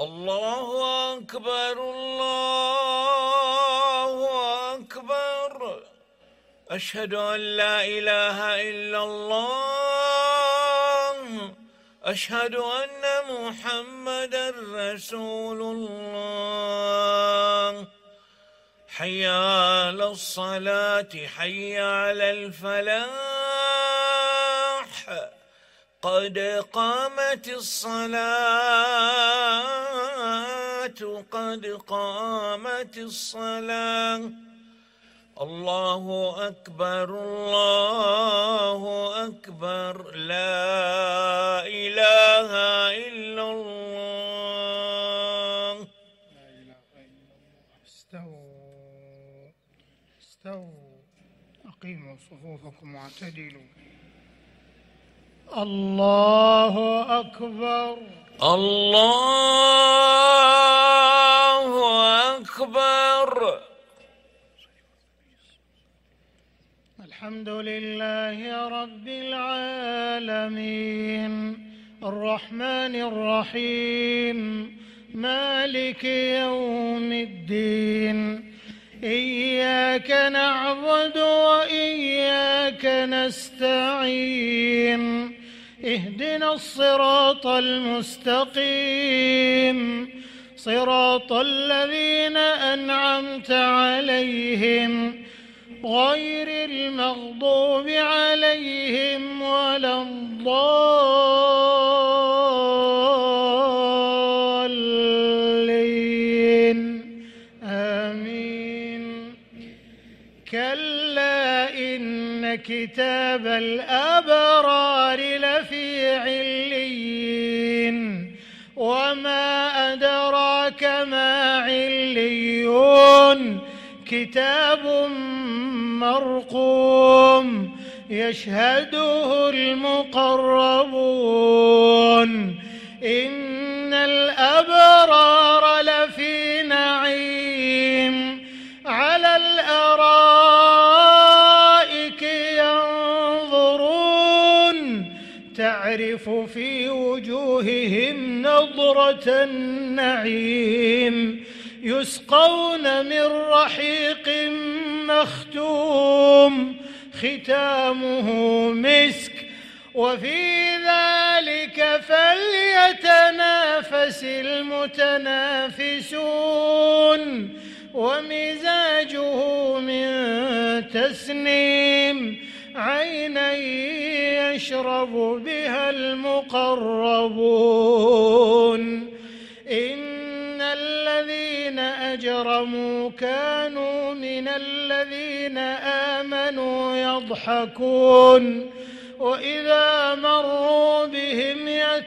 الله أكبر الله أكبر. أشهد أن لا إله إلا الله. أشهد أن محمدًا رسول الله. حي على الصلاة حي على الفلاح. قد قامت الصلاة قد قامت الصلاة. الله أكبر الله أكبر. لا إله إلا الله. لا إله إلا الله. استووا أقيموا صفوفكم واعتدلوا. الله أكبر الله أكبر. الحمد لله رب العالمين الرحمن الرحيم مالك يوم الدين. إياك نعبد وإياك نستعين. اهدنا الصراط المستقيم صراط الذين أنعمت عليهم غير المغضوب عليهم ولا الضالين. آمين. كلا إن كتاب الأبرار لفي عليين. وما أدراك ما عليون. كتاب مرقوم يشهده المقربون. إن الأبرار لفي نعيم على الأرائك ينظرون. تعرف في وجوههم نضرة النعيم. يسقون من رحيق مختوم ختامه مسك. وفي ذلك فليتنافس المتنافسون. ومزاجه من تسنيم. عينا يشرب بها المقربون. إن الذين أجرموا كانوا من الذين آمنوا يضحكون. وإذا مروا بهم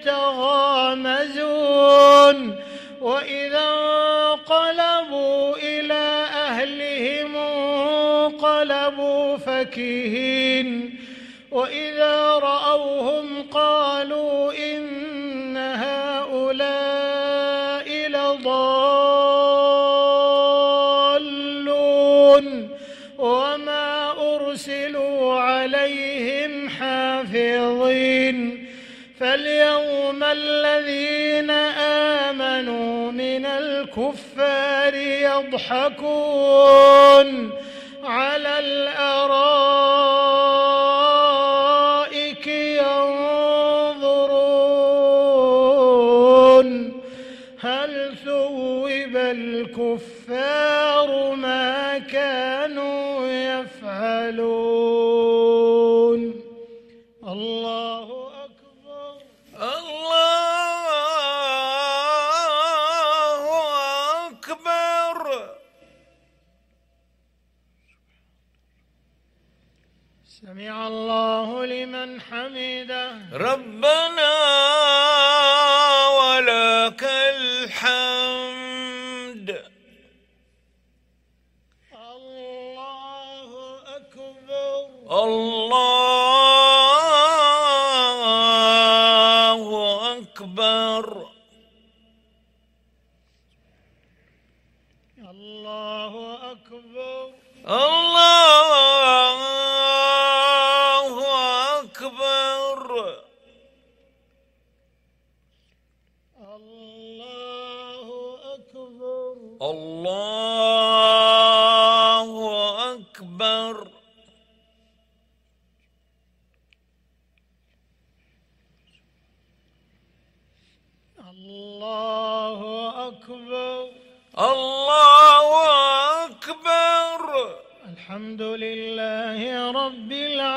يتغامزون. وإذا انقلبوا إلى أهلهم انقلبوا فكهين. وإذا رأوهم قالوا إن هؤلاء لضالون. وما أرسلوا عليهم حافظين. فاليوم الذين آمنوا من الكفار يضحكون على الأرائك ينظرون هل ثوب الكفار ما كانوا يفعلون. الله أكبر الله أكبر. سمع الله لمن حمده. ربنا ولك الحمد. الله أكبر الله أكبر. الله أكبر الله أكبر. الله الله أكبر. الله أكبر. الله أكبر. الحمد لله رب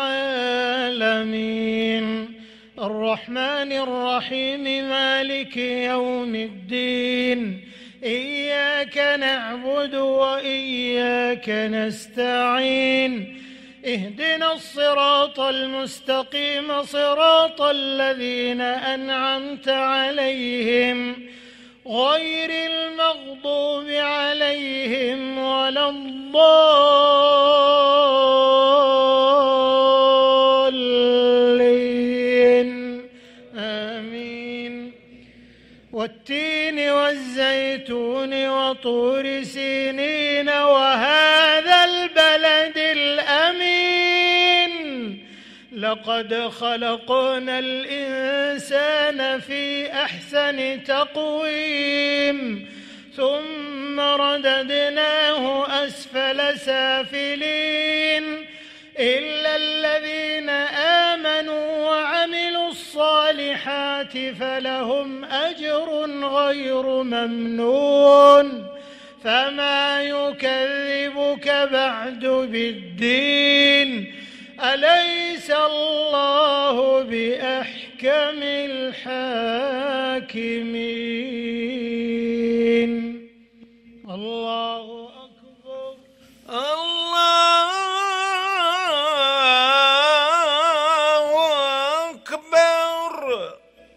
العالمين الرحمن الرحيم مالك يوم الدين إياك نعبد وإياك نستعين اهدنا الصراط المستقيم صراط الذين أنعمت عليهم غير المغضوب عليهم ولا الضالين آمين. والتين والزيتون وطور سينين وهذا البلد الأمين لقد خلقنا الإنسان في أحسن تقويم ثم رددناه أسفل سافلين إلا الذين آمنوا وعملوا الصالحات فلهم أجر غير ممنون. فما يكذبك بعد بالدين أليس الله بأحكم الحاكمين. الله أكبر. الله أكبر.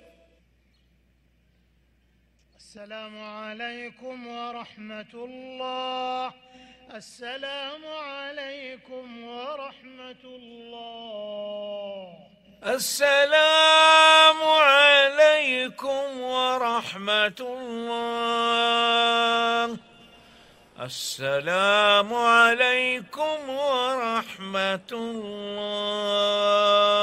السلام عليكم ورحمة الله. السلام عليكم ورحمة الله. السلام عليكم ورحمة الله. السلام عليكم ورحمة الله.